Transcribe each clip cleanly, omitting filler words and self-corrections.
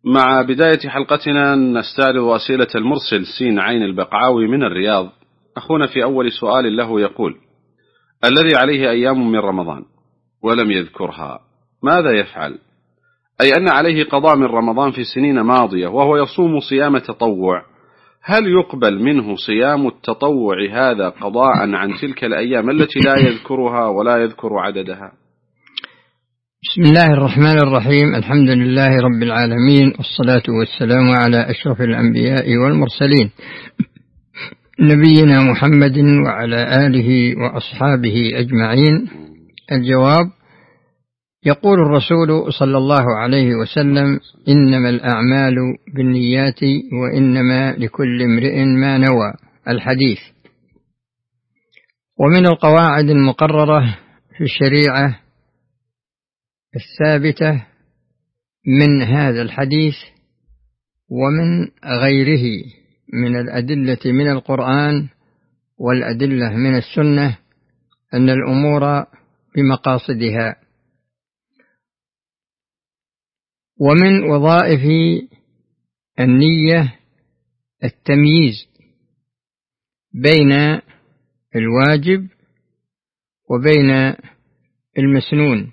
مع بداية حلقتنا نستعرض أسئلة المرسل سين عين البقعاوي من الرياض. أخونا في أول سؤال له يقول: الذي عليه أيام من رمضان ولم يذكرها ماذا يفعل؟ أي أن عليه قضاء من رمضان في سنين ماضية وهو يصوم صيام تطوع، هل يقبل منه صيام التطوع هذا قضاء عن تلك الأيام التي لا يذكرها ولا يذكر عددها؟ بسم الله الرحمن الرحيم. الحمد لله رب العالمين، والصلاة والسلام على أشرف الأنبياء والمرسلين نبينا محمد وعلى آله وأصحابه أجمعين. الجواب: يقول الرسول صلى الله عليه وسلم: إنما الأعمال بالنيات وإنما لكل امرئ ما نوى. الحديث. ومن القواعد المقررة في الشريعة الثابتة من هذا الحديث ومن غيره من الأدلة من القرآن والأدلة من السنة أن الأمور بمقاصدها. ومن وظائف النية التمييز بين الواجب وبين المسنون.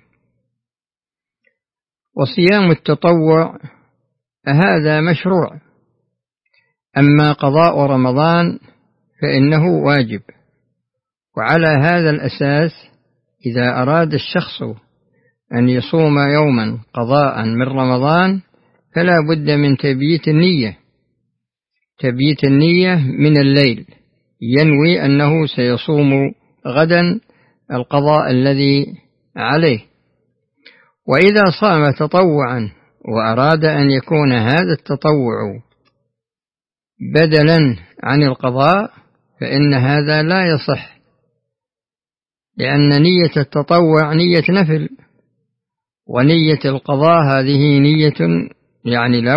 وصيام التطوع هذا مشروع، أما قضاء رمضان فإنه واجب. وعلى هذا الأساس إذا أراد الشخص أن يصوم يوما قضاء من رمضان فلا بد من تبييت النية من الليل، ينوي أنه سيصوم غدا القضاء الذي عليه. وإذا صام تطوعا وأراد أن يكون هذا التطوع بدلا عن القضاء فإن هذا لا يصح، لأن نية التطوع نية نفل، ونية القضاء هذه نية يعني لا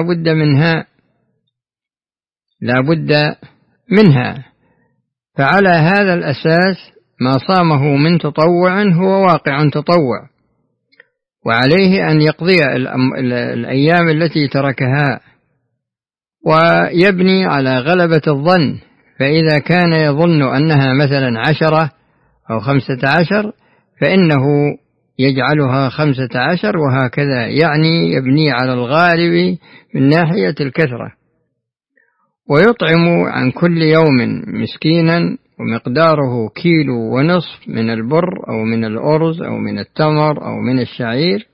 بد منها. فعلى هذا الأساس ما صامه من تطوع هو واقع تطوع، وعليه أن يقضي الأيام التي تركها ويبني على غلبة الظن. فإذا كان يظن أنها مثلا 10 أو 15 فإنه يجعلها 15 وهكذا، يعني يبني على الغالب من ناحية الكثرة. ويطعم عن كل يوم مسكينا ومقداره 1.5 كيلو من البر أو من الأرز أو من التمر أو من الشعير،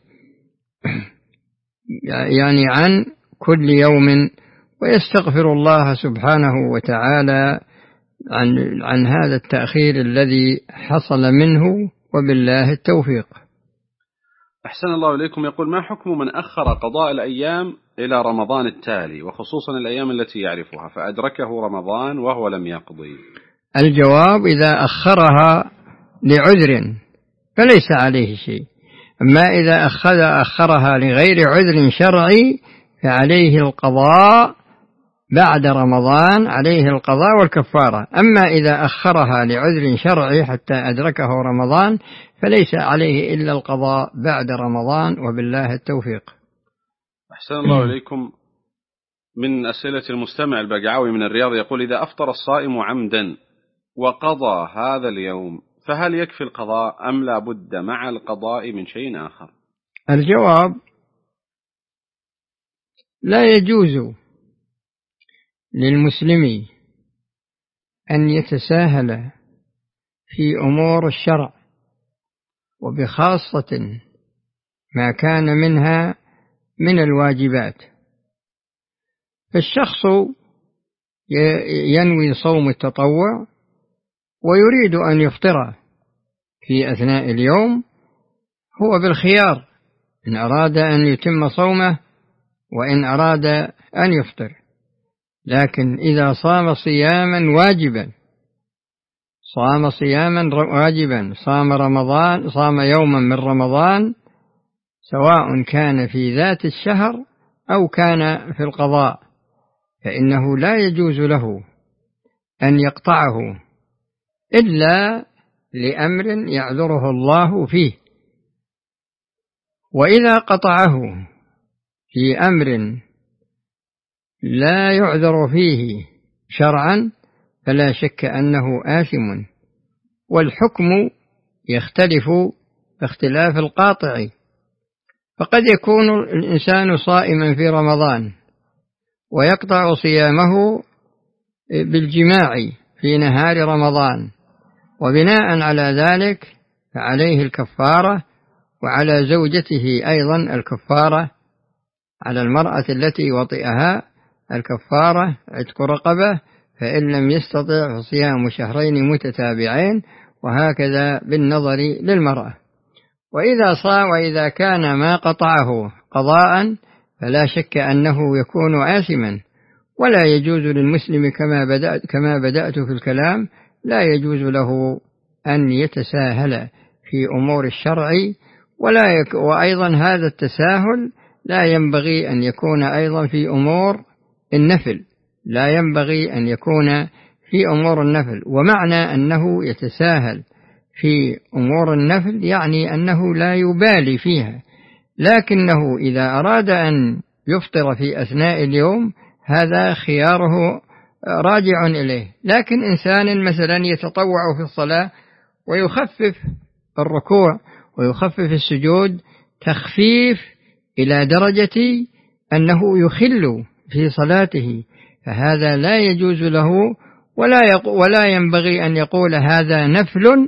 يعني عن كل يوم، ويستغفر الله سبحانه وتعالى عن هذا التأخير الذي حصل منه، وبالله التوفيق. أحسن الله إليكم. يقول: ما حكم من أخر قضاء الأيام إلى رمضان التالي، وخصوصا الأيام التي يعرفها، فأدركه رمضان وهو لم يقضي؟ الجواب: إذا أخرها لعذر فليس عليه شيء، أما إذا أخرها لغير عذر شرعي فعليه القضاء بعد رمضان، عليه القضاء والكفارة. أما إذا أخرها لعذر شرعي حتى أدركه رمضان فليس عليه إلا القضاء بعد رمضان، وبالله التوفيق. أحسن الله إليكم. من أسئلة المستمع البقعاوي من الرياض يقول: إذا أفطر الصائم عمدا وقضى هذا اليوم فهل يكفي القضاء أم لا بد مع القضاء من شيء آخر؟ الجواب: لا يجوز للمسلم أن يتساهل في أمور الشرع، وبخاصة ما كان منها من الواجبات. فالشخص ينوي صوم التطوع ويريد أن يفطر في أثناء اليوم، هو بالخيار إن أراد أن يتم صومه وإن أراد أن يفطر. لكن إذا صام صياما واجبا، صام يوما من رمضان، سواء كان في ذات الشهر أو كان في القضاء، فإنه لا يجوز له أن يقطعه إلا لأمر يعذره الله فيه. وإذا قطعه في أمر لا يعذر فيه شرعا فلا شك أنه آثم، والحكم يختلف باختلاف القاطع، فقد يكون الإنسان صائما في رمضان ويقطع صيامه بالجماع في نهار رمضان، وبناء على ذلك فعليه الكفارة، وعلى زوجته أيضا الكفارة، على المرأة التي وطئها الكفارة عتق رقبة، فإن لم يستطع صيام شهرين متتابعين، وهكذا بالنظر للمرأة. وإذا كان ما قطعه قضاء فلا شك أنه يكون آثما، ولا يجوز للمسلم كما بدأت في الكلام، لا يجوز له أن يتساهل في أمور الشرع، وأيضا هذا التساهل لا ينبغي أن يكون أيضا في أمور النفل، لا ينبغي أن يكون في أمور النفل. ومعنى أنه يتساهل في أمور النفل يعني أنه لا يبالي فيها، لكنه إذا أراد أن يفطر في أثناء اليوم هذا خياره راجع إليه. لكن إنسان مثلا يتطوع في الصلاة ويخفف الركوع ويخفف السجود تخفيف إلى درجة أنه يخل في صلاته، فهذا لا يجوز له، ولا ينبغي أن يقول هذا نفل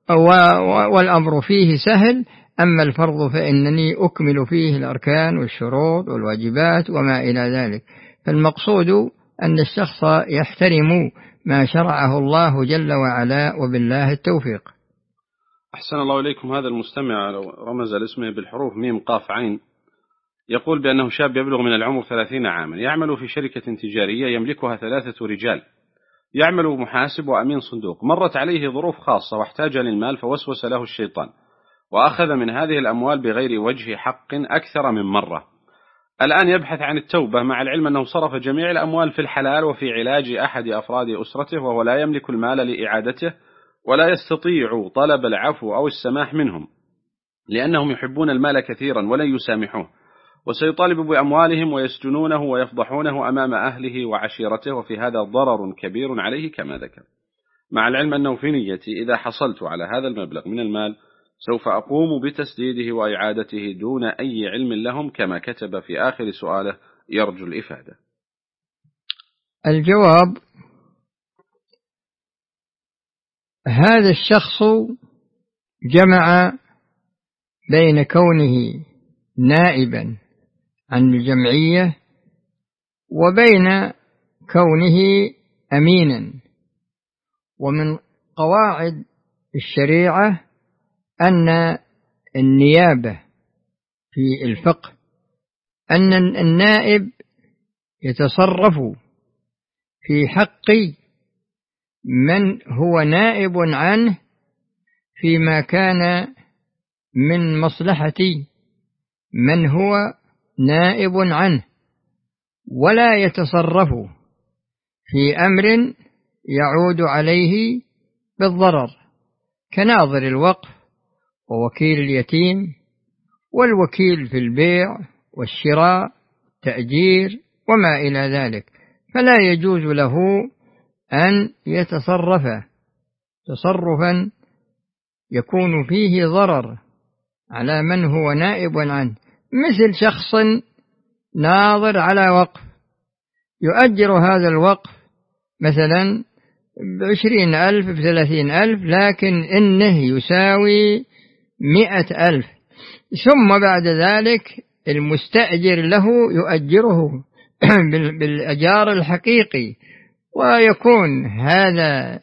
والأمر فيه سهل، أما الفرض فإنني أكمل فيه الأركان والشروط والواجبات وما إلى ذلك. فالمقصود أن الشخص يحترم ما شرعه الله جل وعلا، وبالله التوفيق. أحسن الله إليكم. هذا المستمع رمز لاسمه بالحروف ميم قاف عين، يقول بأنه شاب يبلغ من العمر 30 عاما، يعمل في شركة تجارية يملكها 3 رجال، يعمل محاسب وأمين صندوق. مرت عليه ظروف خاصة واحتاج للمال، فوسوس له الشيطان وأخذ من هذه الأموال بغير وجه حق أكثر من مرة. الآن يبحث عن التوبة، مع العلم أنه صرف جميع الأموال في الحلال وفي علاج أحد أفراد أسرته، وهو لا يملك المال لإعادته ولا يستطيع طلب العفو أو السماح منهم، لأنهم يحبون المال كثيرا ولن يسامحوه، وسيطالب بأموالهم ويسجنونه ويفضحونه أمام أهله وعشيرته، وفي هذا ضرر كبير عليه كما ذكر. مع العلم أنه في نيتي إذا حصلت على هذا المبلغ من المال سوف أقوم بتسديده وإعادته دون أي علم لهم، كما كتب في آخر سؤاله يرجو الإفادة. الجواب: هذا الشخص جمع بين كونه نائبا عن الجمعية وبين كونه أمينا. ومن قواعد الشريعة أن النيابة في الفقه أن النائب يتصرف في حق من هو نائب عنه فيما كان من مصلحة من هو نائب عنه، ولا يتصرف في أمر يعود عليه بالضرر، كناظر الوقف ووكيل اليتيم والوكيل في البيع والشراء تأجير وما إلى ذلك، فلا يجوز له أن يتصرف تصرفا يكون فيه ضرر على من هو نائب عنه، مثل شخص ناظر على وقف يؤجر هذا الوقف مثلا 20,000 ب30,000، لكن إنه يساوي 100,000، ثم بعد ذلك المستأجر له يؤجره بالأجار الحقيقي، ويكون هذا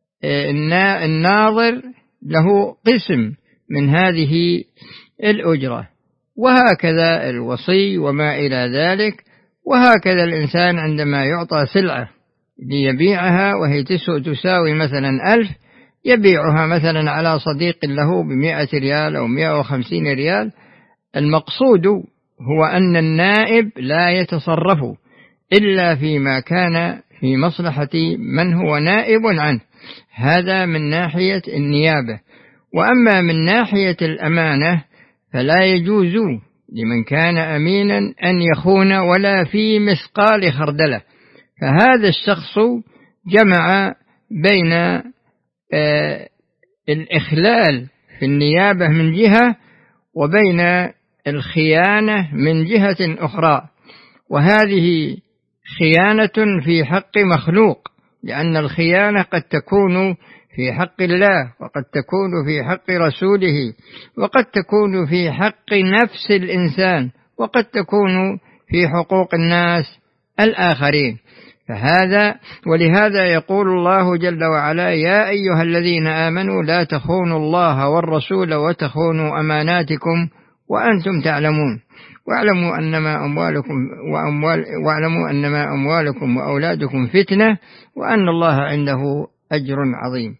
الناظر له قسم من هذه الأجرة، وهكذا الوصي وما إلى ذلك. وهكذا الإنسان عندما يعطى سلعة ليبيعها وهي تساوي مثلا 1000، يبيعها مثلا على صديق له ب100 ريال أو 150 ريال. المقصود هو أن النائب لا يتصرف إلا فيما كان في مصلحة من هو نائب عنه، هذا من ناحية النيابة. وأما من ناحية الأمانة فلا يجوز لمن كان أمينا أن يخون ولا في مثقال خردلة. فهذا الشخص جمع بين الإخلال في النيابة من جهة وبين الخيانة من جهة أخرى، وهذه خيانة في حق مخلوق، لأن الخيانة قد تكون في حق الله، وقد تكون في حق رسوله، وقد تكون في حق نفس الإنسان، وقد تكون في حقوق الناس الآخرين. ولهذا يقول الله جل وعلا: يا أيها الذين آمنوا لا تخونوا الله والرسول وتخونوا أماناتكم وأنتم تعلمون واعلموا أنما أموالكم وأولادكم فتنة وأن الله عنده أجر عظيم.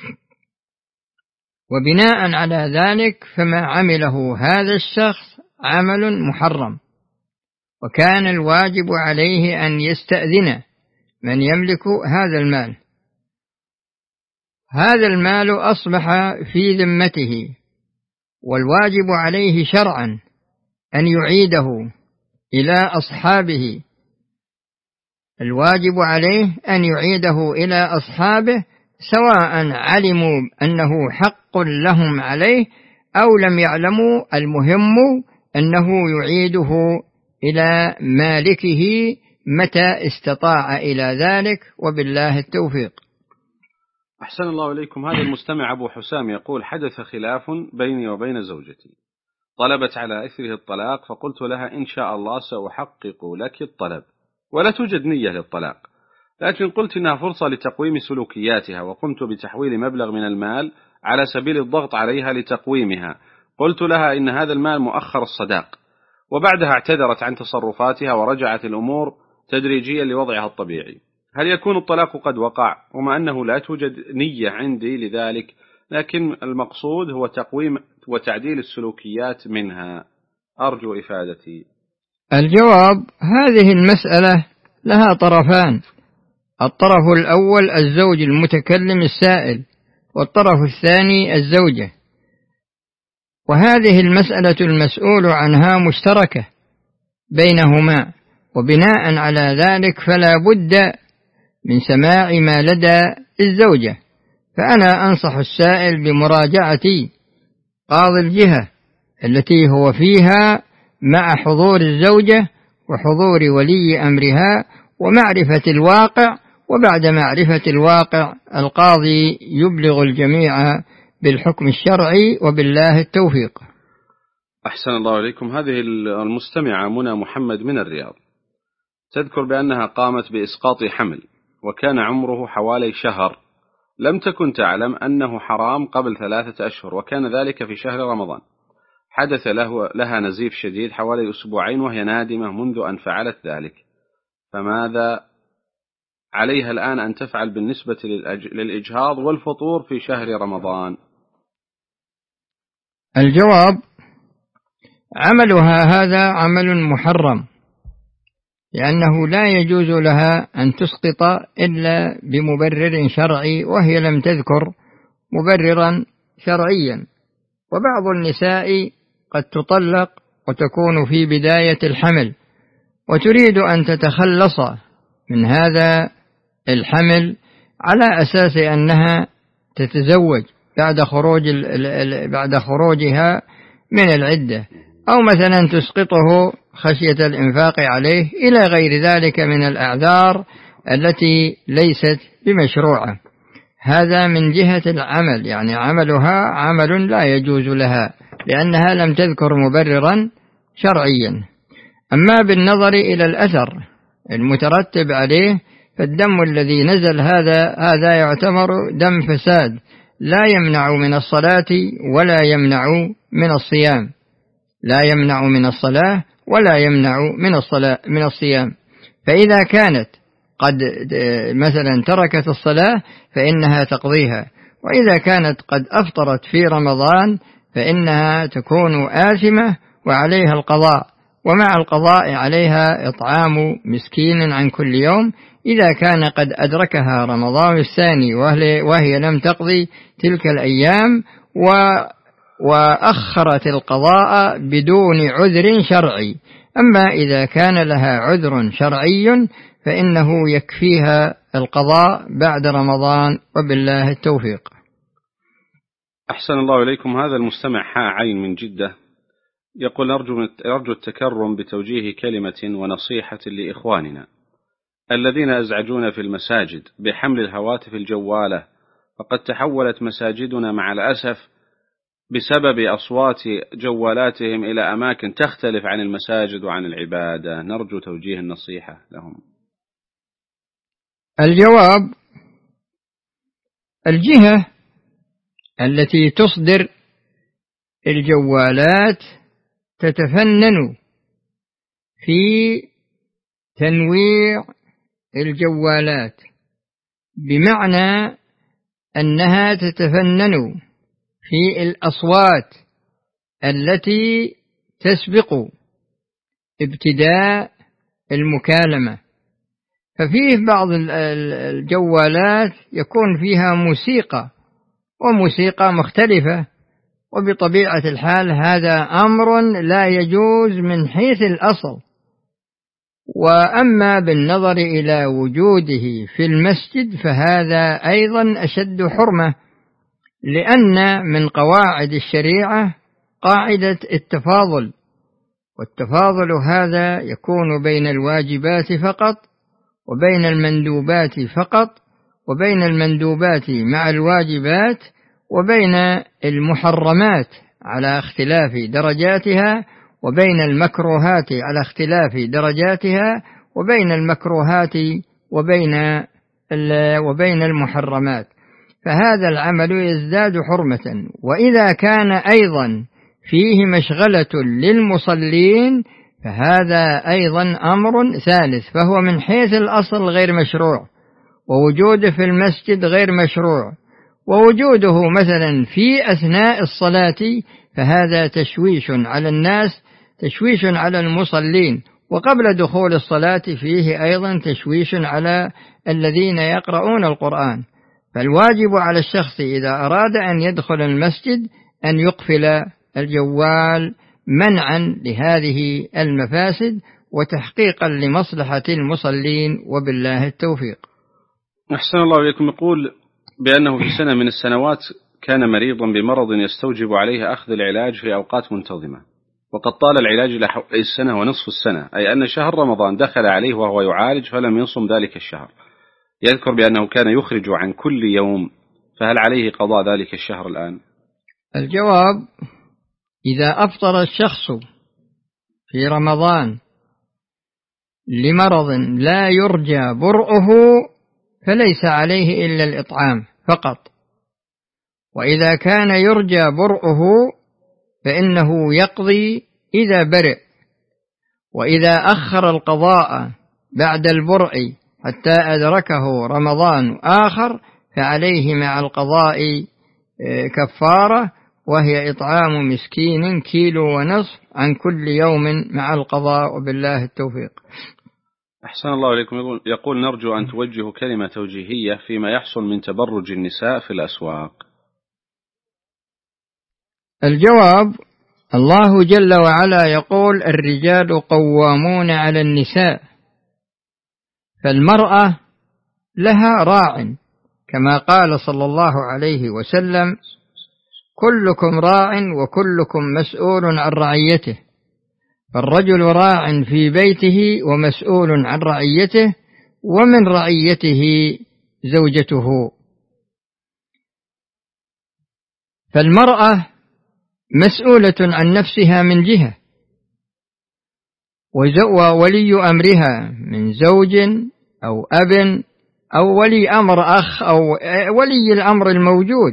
وبناء على ذلك فما عمله هذا الشخص عمل محرم، وكان الواجب عليه أن يستأذن من يملك هذا المال. هذا المال أصبح في ذمته، والواجب عليه شرعا أن يعيده إلى أصحابه. الواجب عليه أن يعيده إلى أصحابه سواء علموا أنه حق لهم عليه أو لم يعلموا، المهم أنه يعيده إلى مالكه متى استطاع إلى ذلك، وبالله التوفيق. أحسن الله إليكم. هذا المستمع أبو حسام يقول: حدث خلاف بيني وبين زوجتي، طلبت على إثره الطلاق، فقلت لها: إن شاء الله سأحقق لك الطلب، ولا توجد نية للطلاق، لكن قلت إنها فرصة لتقويم سلوكياتها، وقمت بتحويل مبلغ من المال على سبيل الضغط عليها لتقويمها. قلت لها إن هذا المال مؤخر الصداق، وبعدها اعتذرت عن تصرفاتها ورجعت الأمور تدريجيا لوضعها الطبيعي. هل يكون الطلاق قد وقع وما أنه لا توجد نية عندي لذلك، لكن المقصود هو تقويم وتعديل السلوكيات منها؟ أرجو إفادتي. الجواب: هذه المسألة لها طرفان: الطرف الأول الزوج المتكلم السائل، والطرف الثاني الزوجة، وهذه المسألة المسؤول عنها مشتركة بينهما، وبناء على ذلك فلا بد من سماع ما لدى الزوجة. فأنا أنصح السائل بمراجعة قاضي الجهة التي هو فيها مع حضور الزوجة وحضور ولي أمرها ومعرفة الواقع، وبعد معرفة الواقع القاضي يبلغ الجميع بالحكم الشرعي، وبالله التوفيق. أحسن الله إليكم. هذه المستمعة منى محمد من الرياض تذكر بأنها قامت بإسقاط حمل، وكان عمره حوالي شهر، لم تكن تعلم أنه حرام قبل 3 أشهر، وكان ذلك في شهر رمضان. حدث لها نزيف شديد حوالي 2 أسبوع، وهي نادمة منذ أن فعلت ذلك، فماذا عليها الآن أن تفعل بالنسبة للإجهاض والفطور في شهر رمضان؟ الجواب: عملها هذا عمل محرم، لأنه لا يجوز لها أن تسقط إلا بمبرر شرعي، وهي لم تذكر مبررا شرعيا. وبعض النساء قد تطلق وتكون في بداية الحمل وتريد أن تتخلص من هذا الحمل على أساس أنها تتزوج بعد خروجها من العدة، أو مثلا تسقطه خشية الإنفاق عليه، إلى غير ذلك من الأعذار التي ليست بمشروعة. هذا من جهة العمل، يعني عملها عمل لا يجوز لها لأنها لم تذكر مبررا شرعيا. أما بالنظر إلى الأثر المترتب عليه، فالدم الذي نزل هذا يعتبر دم فساد، لا يمنع من الصلاة ولا يمنع من الصيام، لا يمنع من الصلاة ولا يمنع من الصيام. فإذا كانت قد مثلا تركت الصلاة فإنها تقضيها، وإذا كانت قد أفطرت في رمضان فإنها تكون آثمة وعليها القضاء، ومع القضاء عليها إطعام مسكين عن كل يوم إذا كان قد أدركها رمضان الثاني وهي لم تقضي تلك الأيام وأخرت القضاء بدون عذر شرعي. أما إذا كان لها عذر شرعي فإنه يكفيها القضاء بعد رمضان، وبالله التوفيق. أحسن الله إليكم. هذا المستمع عين من جدة يقول: أرجو التكرم بتوجيه كلمة ونصيحة لإخواننا الذين أزعجون في المساجد بحمل الهواتف الجوالة، فقد تحولت مساجدنا مع الأسف بسبب أصوات جوالاتهم إلى أماكن تختلف عن المساجد وعن العبادة. نرجو توجيه النصيحة لهم. الجواب: الجهة التي تصدر الجوالات تتفنن في تنويع الجوالات، بمعنى أنها تتفنن في الأصوات التي تسبق ابتداء المكالمة. ففيه بعض الجوالات يكون فيها موسيقى وموسيقى مختلفة، وبطبيعة الحال هذا أمر لا يجوز من حيث الأصل. وأما بالنظر إلى وجوده في المسجد فهذا أيضا أشد حرمة، لأن من قواعد الشريعة قاعدة التفاضل، والتفاضل هذا يكون بين الواجبات فقط، وبين المندوبات فقط، وبين المندوبات مع الواجبات، وبين المحرمات على اختلاف درجاتها، وبين المكروهات على اختلاف درجاتها، وبين المكروهات وبين المحرمات. فهذا العمل يزداد حرمة. وإذا كان أيضا فيه مشغلة للمصلين فهذا أيضا أمر ثالث، فهو من حيث الأصل غير مشروع، ووجوده في المسجد غير مشروع، ووجوده مثلا في أثناء الصلاة فهذا تشويش على الناس، تشويش على المصلين، وقبل دخول الصلاة فيه أيضا تشويش على الذين يقرؤون القرآن. فالواجب على الشخص إذا أراد أن يدخل المسجد أن يقفل الجوال منعا لهذه المفاسد وتحقيقا لمصلحة المصلين، وبالله التوفيق. أحسن الله إليكم. يقول بأنه في سنة من السنوات كان مريضا بمرض يستوجب عليه أخذ العلاج في أوقات منتظمة، وقد طال العلاج إلى حوالي السنة ونصف السنة، أي أن شهر رمضان دخل عليه وهو يعالج فلم يصم ذلك الشهر. يذكر بأنه كان يخرج عن كل يوم، فهل عليه قضاء ذلك الشهر الآن؟ الجواب: إذا أفطر الشخص في رمضان لمرض لا يرجى برؤه فليس عليه إلا الإطعام فقط، وإذا كان يرجى برؤه فإنه يقضي إذا برئ، وإذا أخر القضاء بعد البرء حتى أدركه رمضان آخر فعليه مع القضاء كفارة، وهي إطعام مسكين 1.5 كيلو عن كل يوم مع القضاء، وبالله التوفيق. أحسن الله إليكم. يقول: نرجو أن توجهوا كلمة توجيهية فيما يحصل من تبرج النساء في الأسواق. الجواب: الله جل وعلا يقول: الرجال قوامون على النساء، فالمرأة لها راع، كما قال صلى الله عليه وسلم: كلكم راع وكلكم مسؤول عن رعيته. فالرجل راع في بيته ومسؤول عن رعيته، ومن رعيته زوجته. فالمرأة مسؤولة عن نفسها من جهة، وولي أمرها من زوج أو أب أو ولي أمر أخ أو ولي الأمر الموجود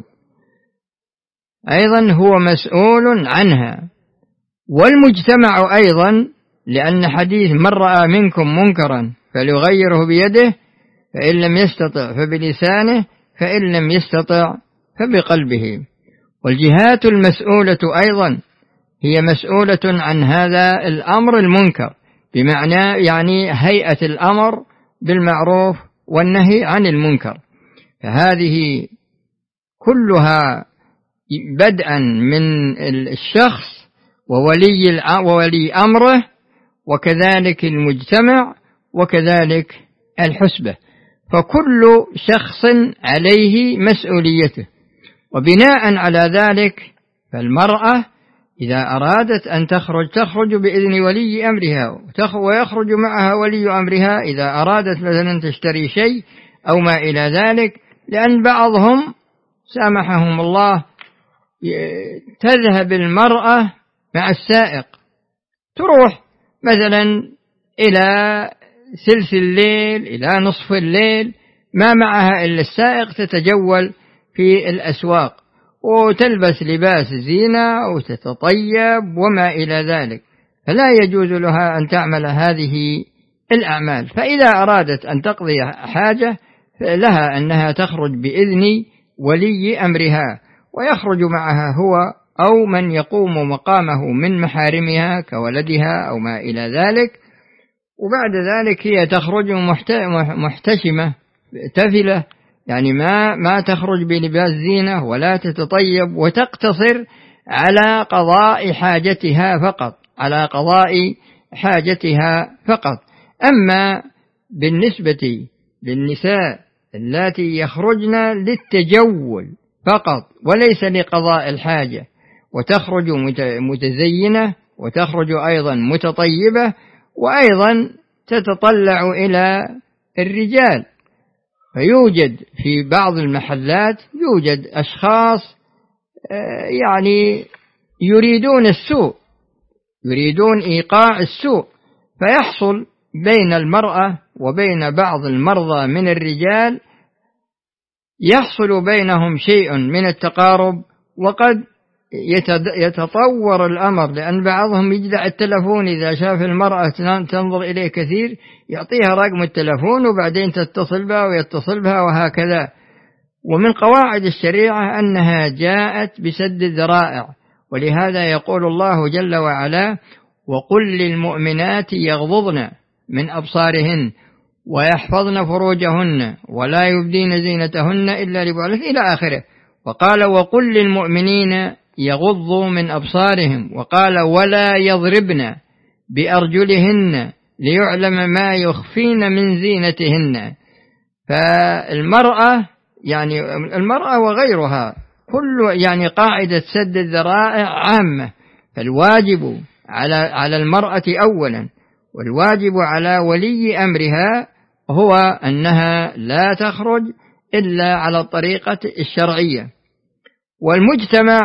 أيضا هو مسؤول عنها، والمجتمع أيضا، لأن حديث: من رأى منكم منكرا فليغيره بيده، فإن لم يستطع فبلسانه، فإن لم يستطع فبقلبه. والجهات المسؤولة أيضا هي مسؤولة عن هذا الأمر المنكر، بمعنى يعني هيئة الأمر بالمعروف والنهي عن المنكر. فهذه كلها بدءا من الشخص وولي أمره، وكذلك المجتمع، وكذلك الحسبة، فكل شخص عليه مسؤوليته. وبناء على ذلك فالمرأة إذا أرادت أن تخرج بإذن ولي أمرها، ويخرج معها ولي أمرها إذا أرادت مثلا تشتري شيء أو ما إلى ذلك، لأن بعضهم سامحهم الله تذهب المرأة مع السائق، تروح مثلا إلى ثلث الليل إلى نصف الليل ما معها إلا السائق، تتجول في الأسواق وتلبس لباس زينة وتتطيب وما إلى ذلك، فلا يجوز لها أن تعمل هذه الأعمال. فإذا أرادت أن تقضي حاجة لها أنها تخرج بإذن ولي أمرها، ويخرج معها هو أو من يقوم مقامه من محارمها كولدها أو ما إلى ذلك، وبعد ذلك هي تخرج محتشمة تفلة، يعني ما تخرج بلباس زينة ولا تتطيب، وتقتصر على قضاء حاجتها فقط. أما بالنسبة للنساء اللاتي يخرجن للتجول فقط وليس لقضاء الحاجة، وتخرج متزينة، وتخرج أيضا متطيبة، وأيضا تتطلع إلى الرجال، فيوجد في بعض المحلات يوجد أشخاص يعني يريدون السوء، يريدون إيقاع السوء، فيحصل بين المرأة وبين بعض المرضى من الرجال يحصل بينهم شيء من التقارب، وقد يتطور الأمر، لأن بعضهم يجدع التلفون إذا شاف المرأة تنظر إليه كثير يعطيها رقم التلفون وبعدين تتصل بها ويتصل بها وهكذا. ومن قواعد الشريعة أنها جاءت بسد الذرائع، ولهذا يقول الله جل وعلا: وقل للمؤمنات يغضضن من أبصارهن ويحفظن فروجهن ولا يبدين زينتهن إلا لبعولتهن إلى آخره. وقال: وقل للمؤمنين يغضوا من أبصارهم، وقال: ولا يضربن بأرجلهن ليعلم ما يخفين من زينتهن. فالمرأة يعني المرأة وغيرها كل يعني قاعدة سد الذرائع عامة، فالواجب على المرأة أولا، والواجب على ولي أمرها هو أنها لا تخرج إلا على الطريقة الشرعية. والمجتمع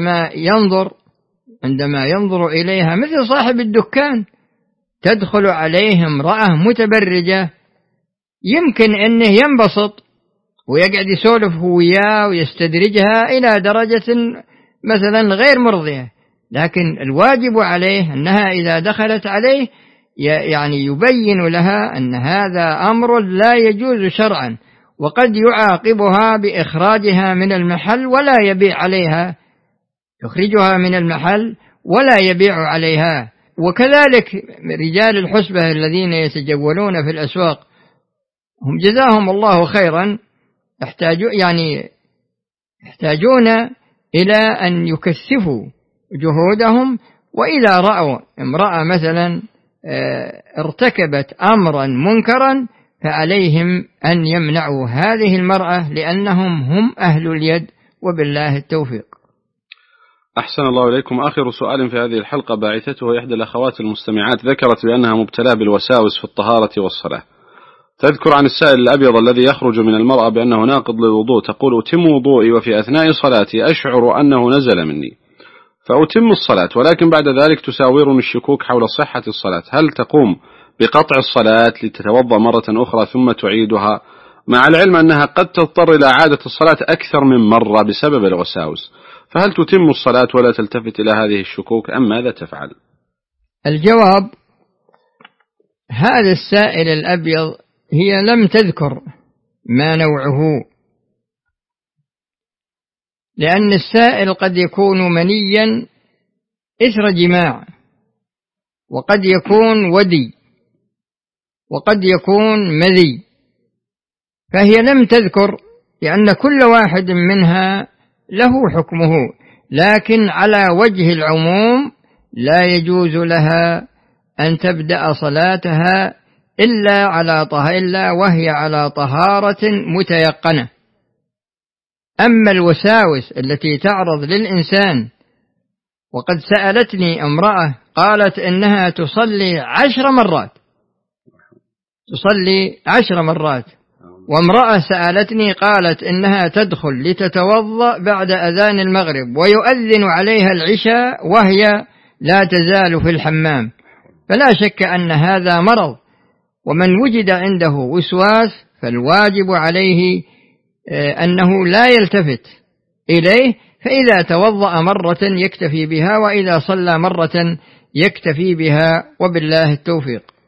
عندما ينظر إليها مثل صاحب الدكان، تدخل عليه امرأة متبرجة يمكن أنه ينبسط ويقعد يسولف وياه ويستدرجها إلى درجة مثلا غير مرضية، لكن الواجب عليه أنها إذا دخلت عليه يعني يبين لها أن هذا أمر لا يجوز شرعا، وقد يعاقبها بإخراجها من المحل ولا يبيع عليها، يخرجها من المحل ولا يبيع عليها. وكذلك رجال الحسبة الذين يتجولون في الأسواق هم جزاهم الله خيرا يحتاجون إلى أن يكثفوا جهودهم، وإذا رأوا امرأة مثلا ارتكبت أمرا منكرا فعليهم أن يمنعوا هذه المرأة، لأنهم هم أهل اليد، وبالله التوفيق. أحسن الله إليكم. آخر سؤال في هذه الحلقة باعثته إحدى الأخوات المستمعات، ذكرت بأنها مبتلى بالوساوس في الطهارة والصلاة. تذكر عن السائل الأبيض الذي يخرج من المرأة بأنه ناقض للوضوء، تقول: أتم وضوئي وفي أثناء صلاتي أشعر أنه نزل مني، فأتم الصلاة، ولكن بعد ذلك تساورني الشكوك حول صحة الصلاة، هل تقوم بقطع الصلاة لتتوضأ مرة أخرى ثم تعيدها، مع العلم أنها قد تضطر إلى إعادة الصلاة أكثر من مرة بسبب الوساوس، فهل تتم الصلاة ولا تلتفت إلى هذه الشكوك أم ماذا تفعل؟ الجواب: هذا السائل الأبيض هي لم تذكر ما نوعه، لأن السائل قد يكون منيا إثر جماع، وقد يكون ودي، وقد يكون مذي، فهي لم تذكر، لأن كل واحد منها له حكمه، لكن على وجه العموم لا يجوز لها أن تبدأ صلاتها إلا وهي على طهارة متيقنة. أما الوساوس التي تعرض للإنسان، وقد سألتني امرأة قالت إنها تصلي 10 مرات، وامرأة سألتني قالت إنها تدخل لتتوضأ بعد أذان المغرب ويؤذن عليها العشاء وهي لا تزال في الحمام. فلا شك أن هذا مرض، ومن وجد عنده وسواس فالواجب عليه أنه لا يلتفت إليه، فإذا توضأ مرة يكتفي بها، وإذا صلى مرة يكتفي بها، وبالله التوفيق.